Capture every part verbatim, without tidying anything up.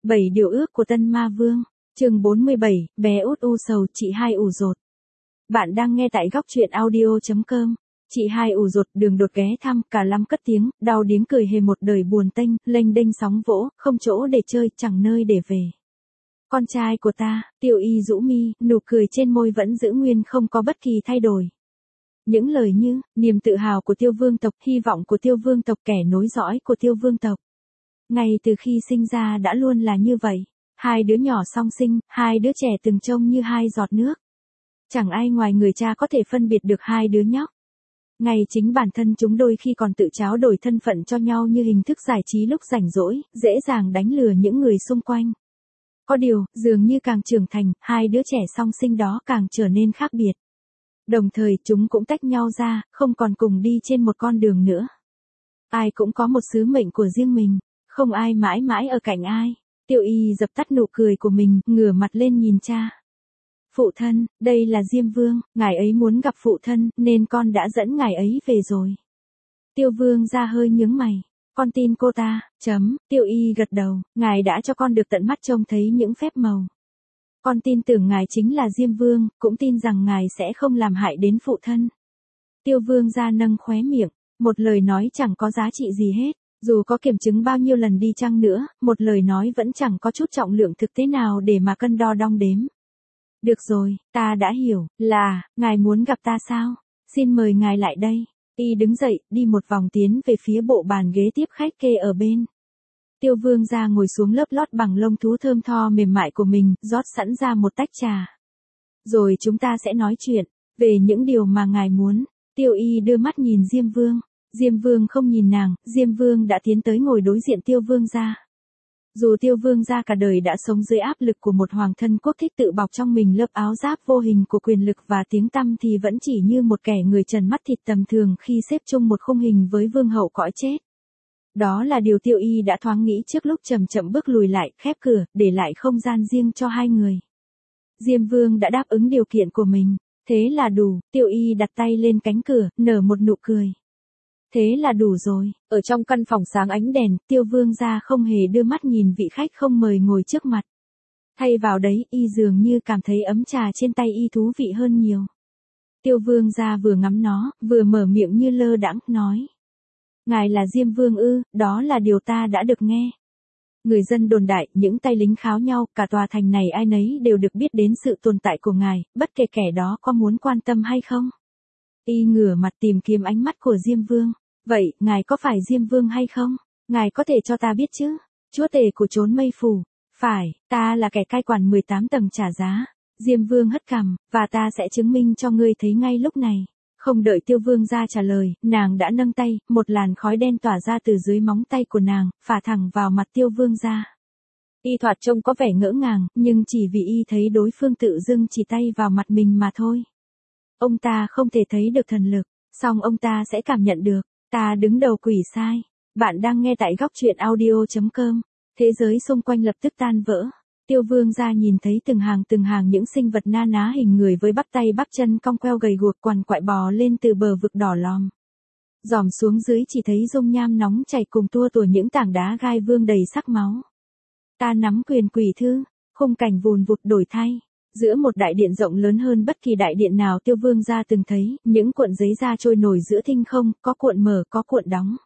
Bảy điều ước của Tân Ma Vương, chương bốn mươi bảy, bé út u sầu, chị hai ủ rột. Bạn đang nghe tại góc truyện audio chấm com. Chị hai ủ rột đường đột ghé thăm, cả lăm cất tiếng, đau điếng cười hề một đời buồn tênh, lênh đênh sóng vỗ, không chỗ để chơi, chẳng nơi để về. Con trai của ta, Tiêu Y rũ mi, nụ cười trên môi vẫn giữ nguyên không có bất kỳ thay đổi. Những lời như, niềm tự hào của Tiêu Vương tộc, hy vọng của Tiêu Vương tộc, kẻ nối dõi của Tiêu Vương tộc. Ngay từ khi sinh ra đã luôn là như vậy. Hai đứa nhỏ song sinh, hai đứa trẻ từng trông như hai giọt nước. Chẳng ai ngoài người cha có thể phân biệt được hai đứa nhóc. Ngay chính bản thân chúng đôi khi còn tự tráo đổi thân phận cho nhau như hình thức giải trí lúc rảnh rỗi, dễ dàng đánh lừa những người xung quanh. Có điều, dường như càng trưởng thành, hai đứa trẻ song sinh đó càng trở nên khác biệt. Đồng thời chúng cũng tách nhau ra, không còn cùng đi trên một con đường nữa. Ai cũng có một sứ mệnh của riêng mình, không ai mãi mãi ở cạnh ai. Tiêu Y dập tắt nụ cười của mình, ngửa mặt lên nhìn cha. Phụ thân, đây là Diêm Vương, ngài ấy muốn gặp phụ thân, nên con đã dẫn ngài ấy về rồi. Tiêu Vương ra hơi nhướng mày. Con tin cô ta, chấm, Tiêu Y gật đầu, ngài đã cho con được tận mắt trông thấy những phép màu. Con tin tưởng ngài chính là Diêm Vương, cũng tin rằng ngài sẽ không làm hại đến phụ thân. Tiêu Vương ra nâng khóe miệng, một lời nói chẳng có giá trị gì hết. Dù có kiểm chứng bao nhiêu lần đi chăng nữa, một lời nói vẫn chẳng có chút trọng lượng thực tế nào để mà cân đo đong đếm. Được rồi, ta đã hiểu, là, ngài muốn gặp ta sao? Xin mời ngài lại đây. Y đứng dậy, đi một vòng tiến về phía bộ bàn ghế tiếp khách kê ở bên. Tiêu Vương ra ngồi xuống lớp lót bằng lông thú thơm tho mềm mại của mình, rót sẵn ra một tách trà. Rồi chúng ta sẽ nói chuyện, về những điều mà ngài muốn. Tiêu Y đưa mắt nhìn Diêm Vương. Diêm Vương không nhìn nàng, Diêm Vương đã tiến tới ngồi đối diện Tiêu Vương gia. Dù Tiêu Vương gia cả đời đã sống dưới áp lực của một hoàng thân quốc thích tự bọc trong mình lớp áo giáp vô hình của quyền lực và tiếng tăm thì vẫn chỉ như một kẻ người trần mắt thịt tầm thường khi xếp chung một khung hình với vương hậu cõi chết. Đó là điều Tiêu Y đã thoáng nghĩ trước lúc chậm chậm bước lùi lại, khép cửa, để lại không gian riêng cho hai người. Diêm Vương đã đáp ứng điều kiện của mình, thế là đủ. Tiêu Y đặt tay lên cánh cửa, nở một nụ cười. Thế là đủ rồi. Ở trong căn phòng sáng ánh đèn, Tiêu Vương gia không hề đưa mắt nhìn vị khách không mời ngồi trước mặt. Thay vào đấy, y dường như cảm thấy ấm trà trên tay y thú vị hơn nhiều. Tiêu Vương gia vừa ngắm nó, vừa mở miệng như lơ đãng, nói. Ngài là Diêm Vương ư, đó là điều ta đã được nghe. Người dân đồn đại, những tay lính kháo nhau, cả tòa thành này ai nấy đều được biết đến sự tồn tại của ngài, bất kể kẻ đó có muốn quan tâm hay không. Y ngửa mặt tìm kiếm ánh mắt của Diêm Vương. Vậy, ngài có phải Diêm Vương hay không? Ngài có thể cho ta biết chứ? Chúa tể của chốn mây phủ. Phải, ta là kẻ cai quản mười tám tầng trả giá. Diêm Vương hất cằm, và ta sẽ chứng minh cho ngươi thấy ngay lúc này. Không đợi Tiêu Vương ra trả lời, nàng đã nâng tay, một làn khói đen tỏa ra từ dưới móng tay của nàng, phả thẳng vào mặt Tiêu Vương ra. Y thoạt trông có vẻ ngỡ ngàng, nhưng chỉ vì y thấy đối phương tự dưng chỉ tay vào mặt mình mà thôi. Ông ta không thể thấy được thần lực, song ông ta sẽ cảm nhận được. Ta đứng đầu quỷ sai. Bạn đang nghe tại góc truyện audio chấm com. Thế giới xung quanh lập tức tan vỡ. Tiêu Vương ra nhìn thấy từng hàng từng hàng những sinh vật na ná hình người với bắp tay bắp chân cong queo gầy guộc quằn quại bò lên từ bờ vực đỏ lòm. Dòm xuống dưới chỉ thấy dung nham nóng chảy cùng tua tủa những tảng đá gai vương đầy sắc máu. Ta nắm quyền quỷ thư, khung cảnh vùn vụt đổi thay. Giữa một đại điện rộng lớn hơn bất kỳ đại điện nào Tiêu Vương gia từng thấy, những cuộn giấy da trôi nổi giữa thinh không, có cuộn mở, có cuộn đóng.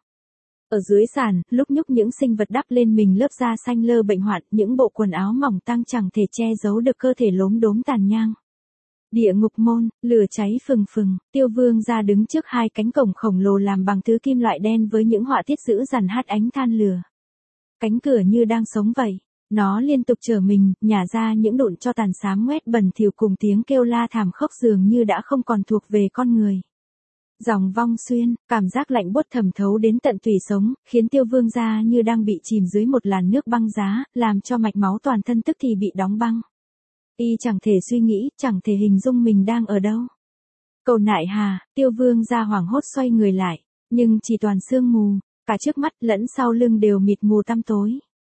Ở dưới sàn, lúc nhúc những sinh vật đắp lên mình lớp da xanh lơ bệnh hoạn, những bộ quần áo mỏng tang chẳng thể che giấu được cơ thể lốm đốm tàn nhang. Địa ngục môn, lửa cháy phừng phừng, Tiêu Vương gia đứng trước hai cánh cổng khổng lồ làm bằng thứ kim loại đen với những họa tiết dữ dằn hắt ánh than lửa. Cánh cửa như đang sống vậy. Nó liên tục trở mình, nhả ra những đụn cho tàn xám ngoét bẩn thỉu cùng tiếng kêu la thảm khốc dường như đã không còn thuộc về con người. Dòng vong xuyên, cảm giác lạnh buốt thẩm thấu đến tận tủy sống, khiến Tiêu Vương gia như đang bị chìm dưới một làn nước băng giá, làm cho mạch máu toàn thân tức thì bị đóng băng. Y chẳng thể suy nghĩ, chẳng thể hình dung mình đang ở đâu. Cầu nại hà, Tiêu Vương gia hoảng hốt xoay người lại, nhưng chỉ toàn sương mù, cả trước mắt lẫn sau lưng đều mịt mù tăm tối.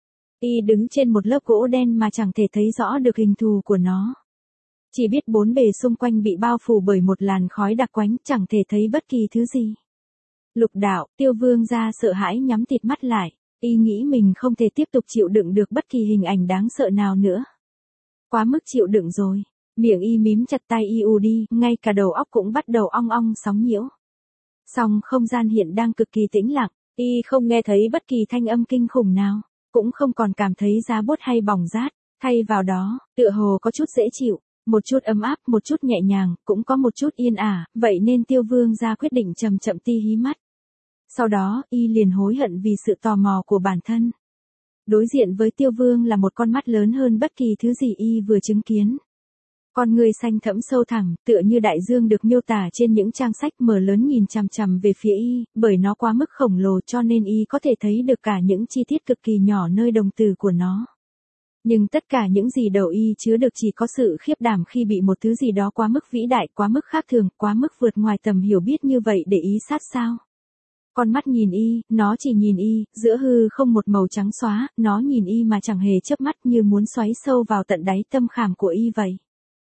Y đứng trên một lớp gỗ đen mà chẳng thể thấy rõ được hình thù của nó. Chỉ biết bốn bề xung quanh bị bao phủ bởi một làn khói đặc quánh, chẳng thể thấy bất kỳ thứ gì. Lục đạo, Tiêu Vương gia sợ hãi nhắm tịt mắt lại. Y nghĩ mình không thể tiếp tục chịu đựng được bất kỳ hình ảnh đáng sợ nào nữa. Quá mức chịu đựng rồi. Miệng Y mím chặt tay Y ù đi, ngay cả đầu óc cũng bắt đầu ong ong sóng nhiễu. Song không gian hiện đang cực kỳ tĩnh lặng, Y không nghe thấy bất kỳ thanh âm kinh khủng nào, cũng không còn cảm thấy giá buốt hay bỏng rát, thay vào đó, tựa hồ có chút dễ chịu, một chút ấm áp, một chút nhẹ nhàng, cũng có một chút yên ả, vậy nên Tiêu Vương gia quyết định chậm chậm ti hí mắt. Sau đó, Y liền hối hận vì sự tò mò của bản thân. Đối diện với Tiêu Vương là một con mắt lớn hơn bất kỳ thứ gì Y vừa chứng kiến. Con người xanh thẫm sâu thẳm, tựa như đại dương được miêu tả trên những trang sách, mở lớn nhìn chằm chằm về phía Y, bởi nó quá mức khổng lồ cho nên Y có thể thấy được cả những chi tiết cực kỳ nhỏ nơi đồng tử của nó. Nhưng tất cả những gì đầu Y chứa được chỉ có sự khiếp đảm khi bị một thứ gì đó quá mức vĩ đại, quá mức khác thường, quá mức vượt ngoài tầm hiểu biết như vậy để ý sát sao. Con mắt nhìn Y, nó chỉ nhìn Y, giữa hư không một màu trắng xóa, nó nhìn Y mà chẳng hề chớp mắt, như muốn xoáy sâu vào tận đáy tâm khảm của Y vậy.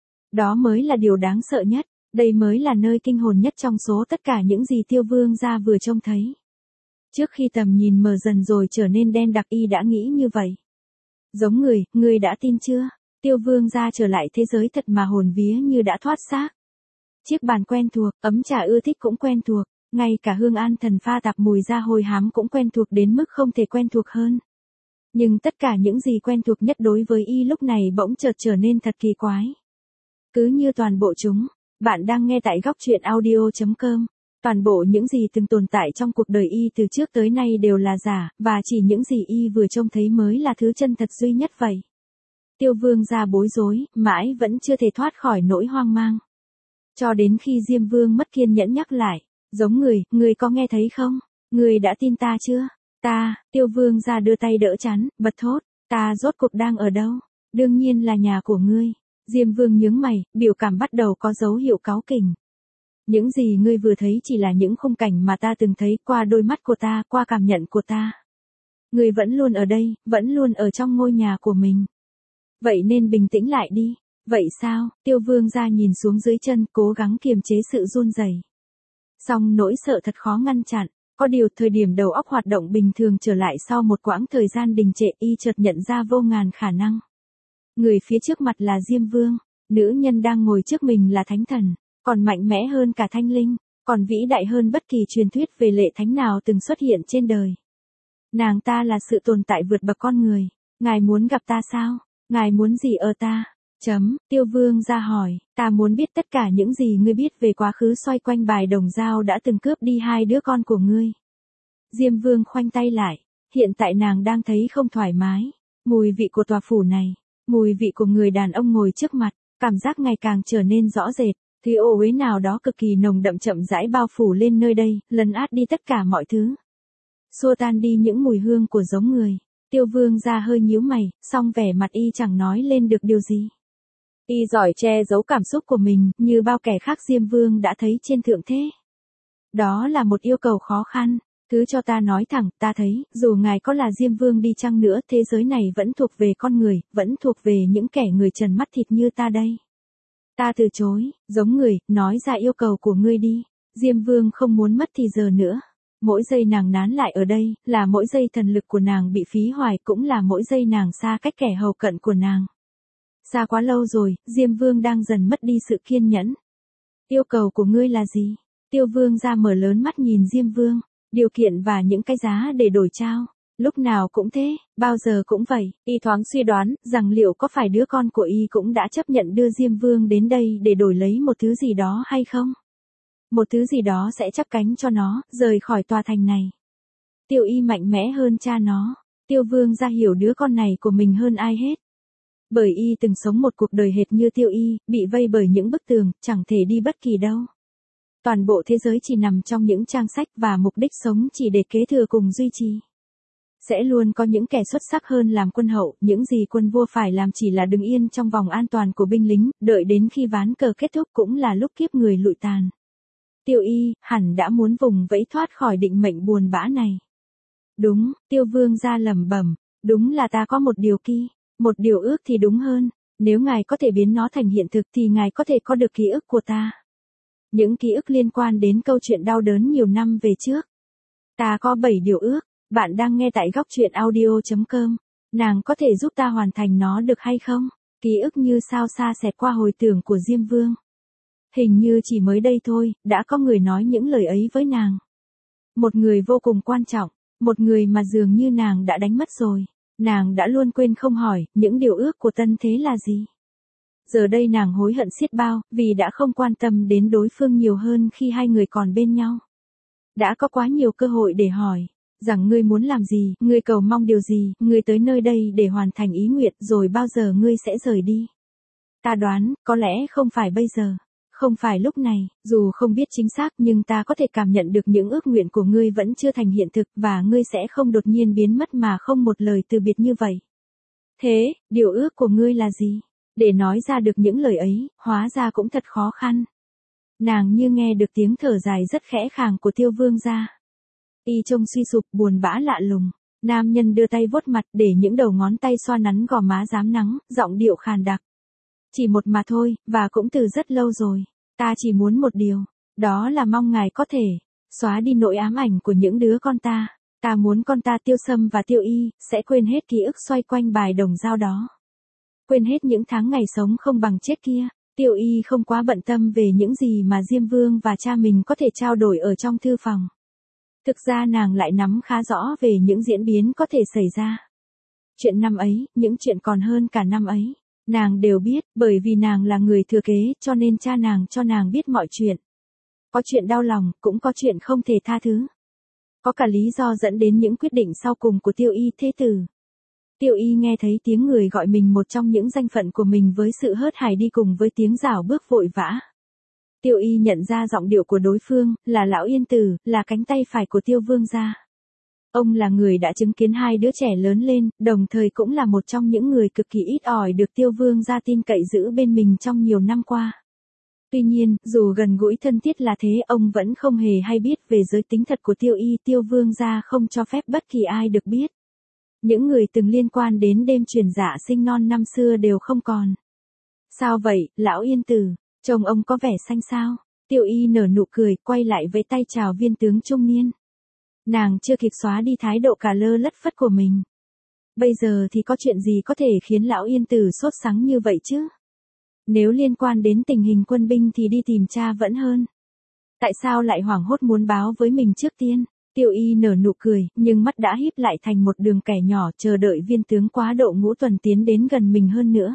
Đó mới là điều đáng sợ nhất, đây mới là nơi kinh hồn nhất trong số tất cả những gì Tiêu Vương gia vừa trông thấy. Trước khi tầm nhìn mờ dần rồi trở nên đen đặc, Y đã nghĩ như vậy. Giống người, người đã tin chưa? Tiêu Vương gia trở lại thế giới thật mà hồn vía như đã thoát xác. Chiếc bàn quen thuộc, ấm trà ưa thích cũng quen thuộc, ngay cả hương an thần pha tạp mùi da hôi hám cũng quen thuộc đến mức không thể quen thuộc hơn. Nhưng tất cả những gì quen thuộc nhất đối với Y lúc này bỗng chợt trở nên thật kỳ quái. Cứ như toàn bộ chúng, bạn đang nghe tại góc truyện audio chấm com. Toàn bộ những gì từng tồn tại trong cuộc đời Y từ trước tới nay đều là giả, và chỉ những gì Y vừa trông thấy mới là thứ chân thật duy nhất vậy. Tiêu Vương gia bối rối, mãi vẫn chưa thể thoát khỏi nỗi hoang mang. Cho đến khi Diêm Vương mất kiên nhẫn nhắc lại, giống người, người có nghe thấy không? Người đã tin ta chưa? Ta, Tiêu Vương gia đưa tay đỡ chắn, bật thốt, ta rốt cuộc đang ở đâu? Đương nhiên là nhà của ngươi. Diêm Vương nhướng mày, biểu cảm bắt đầu có dấu hiệu cáu kỉnh. Những gì ngươi vừa thấy chỉ là những khung cảnh mà ta từng thấy qua đôi mắt của ta, qua cảm nhận của ta. Ngươi vẫn luôn ở đây, vẫn luôn ở trong ngôi nhà của mình. Vậy nên bình tĩnh lại đi. Vậy sao? Tiêu Vương gia nhìn xuống dưới chân, cố gắng kiềm chế sự run rẩy. Song nỗi sợ thật khó ngăn chặn. Có điều thời điểm đầu óc hoạt động bình thường trở lại sau một quãng thời gian đình trệ, Y chợt nhận ra vô ngàn khả năng. Người phía trước mặt là Diêm Vương, nữ nhân đang ngồi trước mình là thánh thần, còn mạnh mẽ hơn cả thanh linh, còn vĩ đại hơn bất kỳ truyền thuyết về lệ thánh nào từng xuất hiện trên đời. Nàng ta là sự tồn tại vượt bậc con người. Ngài muốn gặp ta sao? Ngài muốn gì ở ta? Chấm, Tiêu Vương ra hỏi, ta muốn biết tất cả những gì ngươi biết về quá khứ xoay quanh bài đồng dao đã từng cướp đi hai đứa con của ngươi. Diêm Vương khoanh tay lại, hiện tại nàng đang thấy không thoải mái. Mùi vị của tòa phủ này, mùi vị của người đàn ông ngồi trước mặt, cảm giác ngày càng trở nên rõ rệt. Thứ ô uế nào đó cực kỳ nồng đậm chậm rãi bao phủ lên nơi đây, lấn át đi tất cả mọi thứ. Xua tan đi những mùi hương của giống người. Tiêu Vương ra hơi nhíu mày, song vẻ mặt Y chẳng nói lên được điều gì. Y giỏi che giấu cảm xúc của mình, như bao kẻ khác Diêm Vương đã thấy trên thượng thế. Đó là một yêu cầu khó khăn. Cứ cho ta nói thẳng, ta thấy, dù ngài có là Diêm Vương đi chăng nữa, thế giới này vẫn thuộc về con người, vẫn thuộc về những kẻ người trần mắt thịt như ta đây. Ta từ chối, giống người, nói ra yêu cầu của ngươi đi. Diêm Vương không muốn mất thì giờ nữa. Mỗi giây nàng nán lại ở đây, là mỗi giây thần lực của nàng bị phí hoài, cũng là mỗi giây nàng xa cách kẻ hầu cận của nàng. Xa quá lâu rồi, Diêm Vương đang dần mất đi sự kiên nhẫn. Yêu cầu của ngươi là gì? Tiêu Vương ra mở lớn mắt nhìn Diêm Vương. Điều kiện và những cái giá để đổi trao. Lúc nào cũng thế, bao giờ cũng vậy. Y thoáng suy đoán, rằng liệu có phải đứa con của Y cũng đã chấp nhận đưa Diêm Vương đến đây để đổi lấy một thứ gì đó hay không? Một thứ gì đó sẽ chắp cánh cho nó, rời khỏi tòa thành này. Tiêu Y mạnh mẽ hơn cha nó. Tiêu Vương ra hiểu đứa con này của mình hơn ai hết. Bởi Y từng sống một cuộc đời hệt như Tiêu Y, bị vây bởi những bức tường, chẳng thể đi bất kỳ đâu. Toàn bộ thế giới chỉ nằm trong những trang sách và mục đích sống chỉ để kế thừa cùng duy trì. Sẽ luôn có những kẻ xuất sắc hơn làm quân hậu, những gì quân vua phải làm chỉ là đứng yên trong vòng an toàn của binh lính, đợi đến khi ván cờ kết thúc cũng là lúc kiếp người lụi tàn. Tiêu Y, hẳn đã muốn vùng vẫy thoát khỏi định mệnh buồn bã này. Đúng, Tiêu Vương ra lẩm bẩm, đúng là ta có một điều kỳ, một điều ước thì đúng hơn, nếu ngài có thể biến nó thành hiện thực thì ngài có thể có được ký ức của ta. Những ký ức liên quan đến câu chuyện đau đớn nhiều năm về trước. Ta có bảy điều ước, Bạn đang nghe tại góc truyện audio chấm com. Nàng có thể giúp ta hoàn thành nó được hay không? Ký ức như sao xa xẹt qua hồi tưởng của Diêm Vương. Hình như chỉ mới đây thôi, đã có người nói những lời ấy với nàng. Một người vô cùng quan trọng, một người mà dường như nàng đã đánh mất rồi. Nàng đã luôn quên không hỏi, những điều ước của Tân Thế là gì? Giờ đây nàng hối hận xiết bao, vì đã không quan tâm đến đối phương nhiều hơn khi hai người còn bên nhau. Đã có quá nhiều cơ hội để hỏi, rằng ngươi muốn làm gì, ngươi cầu mong điều gì, ngươi tới nơi đây để hoàn thành ý nguyện, rồi bao giờ ngươi sẽ rời đi. Ta đoán, có lẽ không phải bây giờ, không phải lúc này, dù không biết chính xác nhưng ta có thể cảm nhận được những ước nguyện của ngươi vẫn chưa thành hiện thực và ngươi sẽ không đột nhiên biến mất mà không một lời từ biệt như vậy. Thế, điều ước của ngươi là gì? Để nói ra được những lời ấy, hóa ra cũng thật khó khăn. Nàng như nghe được tiếng thở dài rất khẽ khàng của Tiêu Vương gia. Y trông suy sụp buồn bã lạ lùng. Nam nhân đưa tay vuốt mặt để những đầu ngón tay xoa nắn gò má rám nắng, giọng điệu khàn đặc. Chỉ một mà thôi, và cũng từ rất lâu rồi. Ta chỉ muốn một điều, đó là mong ngài có thể xóa đi nỗi ám ảnh của những đứa con ta. Ta muốn con ta Tiêu Sâm và Tiêu Y sẽ quên hết ký ức xoay quanh bài đồng dao đó. Quên hết những tháng ngày sống không bằng chết kia. Tiêu Y không quá bận tâm về những gì mà Diêm Vương và cha mình có thể trao đổi ở trong thư phòng. Thực ra nàng lại nắm khá rõ về những diễn biến có thể xảy ra. Chuyện năm ấy, những chuyện còn hơn cả năm ấy, nàng đều biết, bởi vì nàng là người thừa kế, cho nên cha nàng cho nàng biết mọi chuyện. Có chuyện đau lòng, cũng có chuyện không thể tha thứ. Có cả lý do dẫn đến những quyết định sau cùng của Tiêu Y thế tử. Tiêu Y nghe thấy tiếng người gọi mình một trong những danh phận của mình với sự hớt hải đi cùng với tiếng rảo bước vội vã. Tiêu Y nhận ra giọng điệu của đối phương, là Lão Yên Tử, là cánh tay phải của Tiêu Vương gia. Ông là người đã chứng kiến hai đứa trẻ lớn lên, đồng thời cũng là một trong những người cực kỳ ít ỏi được Tiêu Vương gia tin cậy giữ bên mình trong nhiều năm qua. Tuy nhiên, dù gần gũi thân thiết là thế, ông vẫn không hề hay biết về giới tính thật của Tiêu Y. Tiêu Vương gia không cho phép bất kỳ ai được biết. Những người từng liên quan đến đêm truyền dạ sinh non năm xưa đều không còn. Sao vậy, Lão Yên Tử? Chồng ông có vẻ xanh xao. Tiêu Y nở nụ cười, quay lại với tay chào viên tướng trung niên. Nàng chưa kịp xóa đi thái độ cả lơ lất phất của mình. Bây giờ thì có chuyện gì có thể khiến Lão Yên Tử sốt sắng như vậy chứ? Nếu liên quan đến tình hình quân binh thì đi tìm cha vẫn hơn. Tại sao lại hoảng hốt muốn báo với mình trước tiên? Tiêu Y nở nụ cười, nhưng mắt đã híp lại thành một đường kẻ nhỏ, chờ đợi viên tướng quá độ ngũ tuần tiến đến gần mình hơn nữa.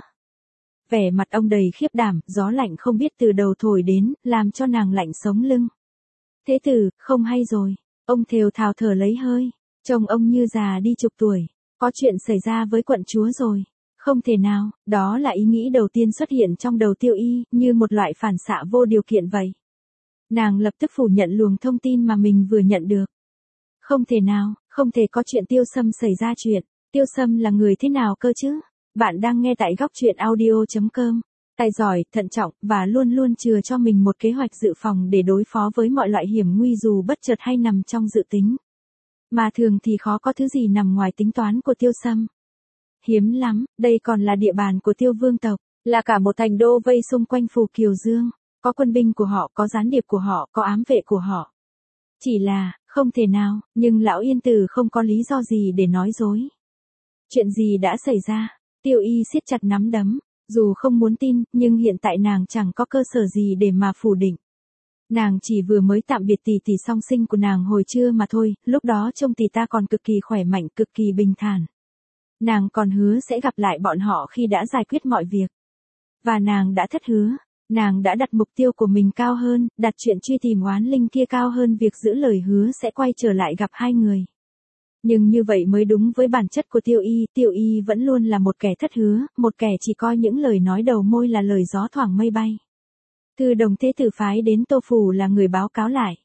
Vẻ mặt ông đầy khiếp đảm, gió lạnh không biết từ đầu thổi đến, làm cho nàng lạnh sống lưng. Thế tử, không hay rồi. Ông thều thào thở lấy hơi. Chồng ông như già đi chục tuổi. Có chuyện xảy ra với quận chúa rồi. Không thể nào, đó là ý nghĩ đầu tiên xuất hiện trong đầu Tiêu Y, như một loại phản xạ vô điều kiện vậy. Nàng lập tức phủ nhận luồng thông tin mà mình vừa nhận được. Không thể nào, không thể có chuyện Tiêu Sâm xảy ra chuyện. Tiêu Sâm là người thế nào cơ chứ? Bạn đang nghe tại góc truyện audio chấm com. Tài giỏi, thận trọng, và luôn luôn chừa cho mình một kế hoạch dự phòng để đối phó với mọi loại hiểm nguy dù bất chợt hay nằm trong dự tính. Mà thường thì khó có thứ gì nằm ngoài tính toán của Tiêu Sâm. Hiếm lắm, đây còn là địa bàn của Tiêu Vương tộc, là cả một thành đô vây xung quanh Phù Kiều Dương. Có quân binh của họ, có gián điệp của họ, có ám vệ của họ. Chỉ là, không thể nào, nhưng Lão Yên Tử không có lý do gì để nói dối. Chuyện gì đã xảy ra? Tiêu Y siết chặt nắm đấm, dù không muốn tin, nhưng hiện tại nàng chẳng có cơ sở gì để mà phủ định. Nàng chỉ vừa mới tạm biệt tỷ tỷ song sinh của nàng hồi trưa mà thôi, lúc đó trông tỷ ta còn cực kỳ khỏe mạnh, cực kỳ bình thản. Nàng còn hứa sẽ gặp lại bọn họ khi đã giải quyết mọi việc. Và nàng đã thất hứa, nàng đã đặt mục tiêu của mình cao hơn, đặt chuyện truy tìm oán linh kia cao hơn việc giữ lời hứa sẽ quay trở lại gặp hai người. Nhưng như vậy mới đúng với bản chất của Tiêu Y, Tiêu Y vẫn luôn là một kẻ thất hứa, một kẻ chỉ coi những lời nói đầu môi là lời gió thoảng mây bay. Thư đồng thế tử phái đến Tô Phủ là người báo cáo lại.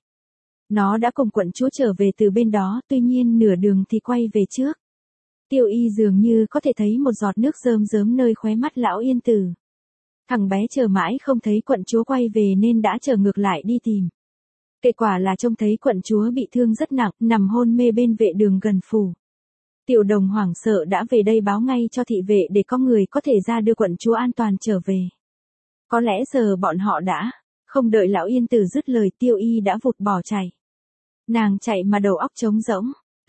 Nó đã cùng quận chúa trở về từ bên đó, tuy nhiên nửa đường thì quay về trước. Tiêu Y dường như có thể thấy một giọt nước rơm rớm nơi khóe mắt Lão Yên Tử. Thằng bé chờ mãi không thấy quận chúa quay về nên đã trở ngược lại đi tìm. Kết quả là trông thấy quận chúa bị thương rất nặng, nằm hôn mê bên vệ đường gần phủ. Tiểu đồng hoảng sợ đã về đây báo ngay cho thị vệ để có người có thể ra đưa quận chúa an toàn trở về. Có lẽ giờ bọn họ đã, không đợi Lão Yên Tử dứt lời, Tiêu Y đã vụt bỏ chạy. Nàng chạy mà đầu óc trống rỗng,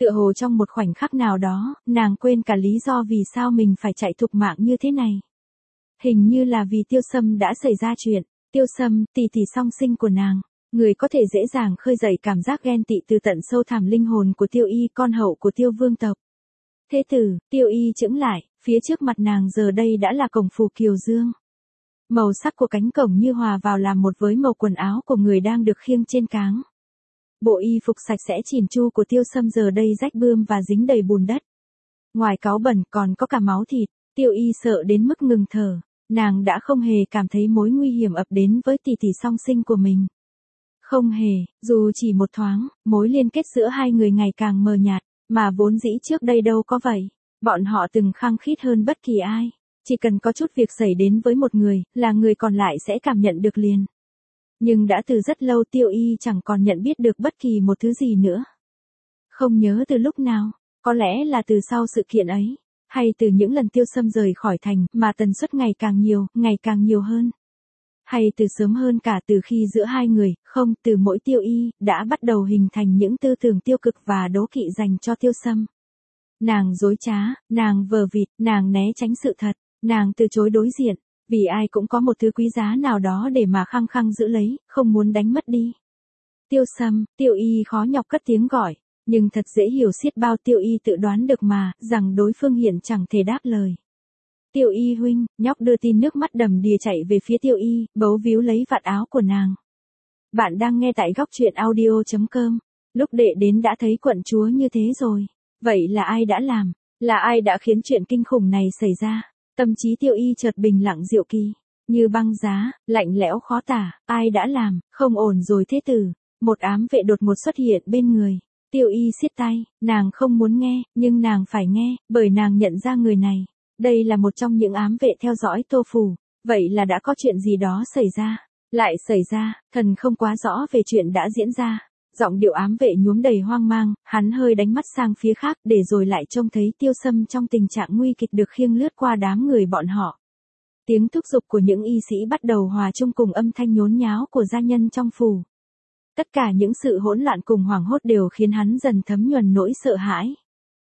Tựa hồ trong một khoảnh khắc nào đó, nàng quên cả lý do vì sao mình phải chạy thục mạng như thế này. Hình như là vì Tiêu Sâm đã xảy ra chuyện. Tiêu Sâm, tỷ tỷ song sinh của nàng. Người có thể dễ dàng khơi dậy cảm giác ghen tị từ tận sâu thẳm linh hồn của Tiêu Y, con hậu của Tiêu vương tộc. Thế tử, Tiêu Y chững lại, phía trước mặt nàng giờ đây đã là cổng phủ Kiều Dương. Màu sắc của cánh cổng như hòa vào làm một với màu quần áo của người đang được khiêng trên cáng. Bộ y phục sạch sẽ chỉn chu của Tiêu Sâm giờ đây rách bươm và dính đầy bùn đất. Ngoài cáu bẩn còn có cả máu thịt, Tiêu Y sợ đến mức ngừng thở, nàng đã không hề cảm thấy mối nguy hiểm ập đến với tỷ tỷ song sinh của mình. Không hề, dù chỉ một thoáng, mối liên kết giữa hai người ngày càng mờ nhạt, mà vốn dĩ trước đây đâu có vậy. Bọn họ từng khăng khít hơn bất kỳ ai. Chỉ cần có chút việc xảy đến với một người, là người còn lại sẽ cảm nhận được liền. Nhưng đã từ rất lâu Tiêu Y chẳng còn nhận biết được bất kỳ một thứ gì nữa. Không nhớ từ lúc nào, có lẽ là từ sau sự kiện ấy, hay từ những lần Tiêu Sâm rời khỏi thành mà tần suất ngày càng nhiều, ngày càng nhiều hơn. Hay từ sớm hơn cả từ khi giữa hai người, không, từ mỗi Tiêu Y, đã bắt đầu hình thành những tư tưởng tiêu cực và đố kỵ dành cho Tiêu Sâm. Nàng dối trá, nàng vờ vịt, nàng né tránh sự thật, nàng từ chối đối diện, vì ai cũng có một thứ quý giá nào đó để mà khăng khăng giữ lấy, không muốn đánh mất đi. Tiêu Sâm, Tiêu Y khó nhọc cất tiếng gọi, nhưng thật dễ hiểu xiết bao Tiêu Y tự đoán được mà, rằng đối phương hiện chẳng thể đáp lời. Tiêu Y huynh, nhóc đưa tin nước mắt đầm đìa chạy về phía Tiêu Y, bấu víu lấy vạt áo của nàng. Bạn đang nghe tại góc truyện audio chấm com. Lúc đệ đến đã thấy quận chúa như thế rồi. Vậy là ai đã làm? Là ai đã khiến chuyện kinh khủng này xảy ra? Tâm trí Tiêu Y chợt bình lặng diệu kỳ, như băng giá, lạnh lẽo khó tả. Ai đã làm? Không ổn rồi thế tử. Một ám vệ đột ngột xuất hiện bên người. Tiêu Y siết tay, nàng không muốn nghe, nhưng nàng phải nghe, bởi nàng nhận ra người này. Đây là một trong những ám vệ theo dõi Tô Phủ. Vậy là đã có chuyện gì đó xảy ra. Lại xảy ra, thần không quá rõ về chuyện đã diễn ra. Giọng điệu ám vệ nhuốm đầy hoang mang, hắn hơi đánh mắt sang phía khác để rồi lại trông thấy Tiêu Sâm trong tình trạng nguy kịch được khiêng lướt qua đám người bọn họ. Tiếng thúc giục của những y sĩ bắt đầu hòa chung cùng âm thanh nhốn nháo của gia nhân trong phủ. Tất cả những sự hỗn loạn cùng hoảng hốt đều khiến hắn dần thấm nhuần nỗi sợ hãi.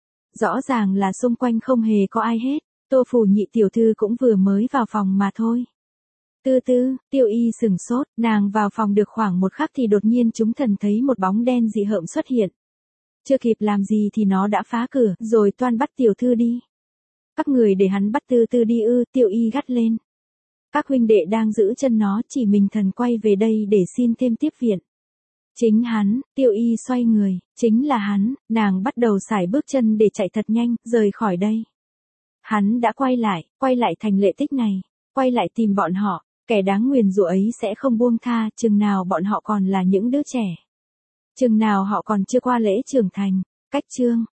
Rõ ràng là xung quanh không hề có ai hết, Tô Phủ nhị tiểu thư cũng vừa mới vào phòng mà thôi. Tư tư, Tiêu Y sừng sốt, nàng vào phòng được khoảng một khắc thì đột nhiên chúng thần thấy một bóng đen dị hợm xuất hiện. Chưa kịp làm gì thì nó đã phá cửa, rồi toan bắt tiểu thư đi. Các người để hắn bắt tư tư đi ư, Tiêu Y gắt lên. Các huynh đệ đang giữ chân nó, chỉ mình thần quay về đây để xin thêm tiếp viện. Chính hắn, Tiêu Y xoay người, chính là hắn, nàng bắt đầu sải bước chân để chạy thật nhanh, rời khỏi đây. Hắn đã quay lại, quay lại thành lệ tích này, quay lại tìm bọn họ. Kẻ đáng nguyền rủa ấy sẽ không buông tha, chừng nào bọn họ còn là những đứa trẻ. Chừng nào họ còn chưa qua lễ trưởng thành. Cách chương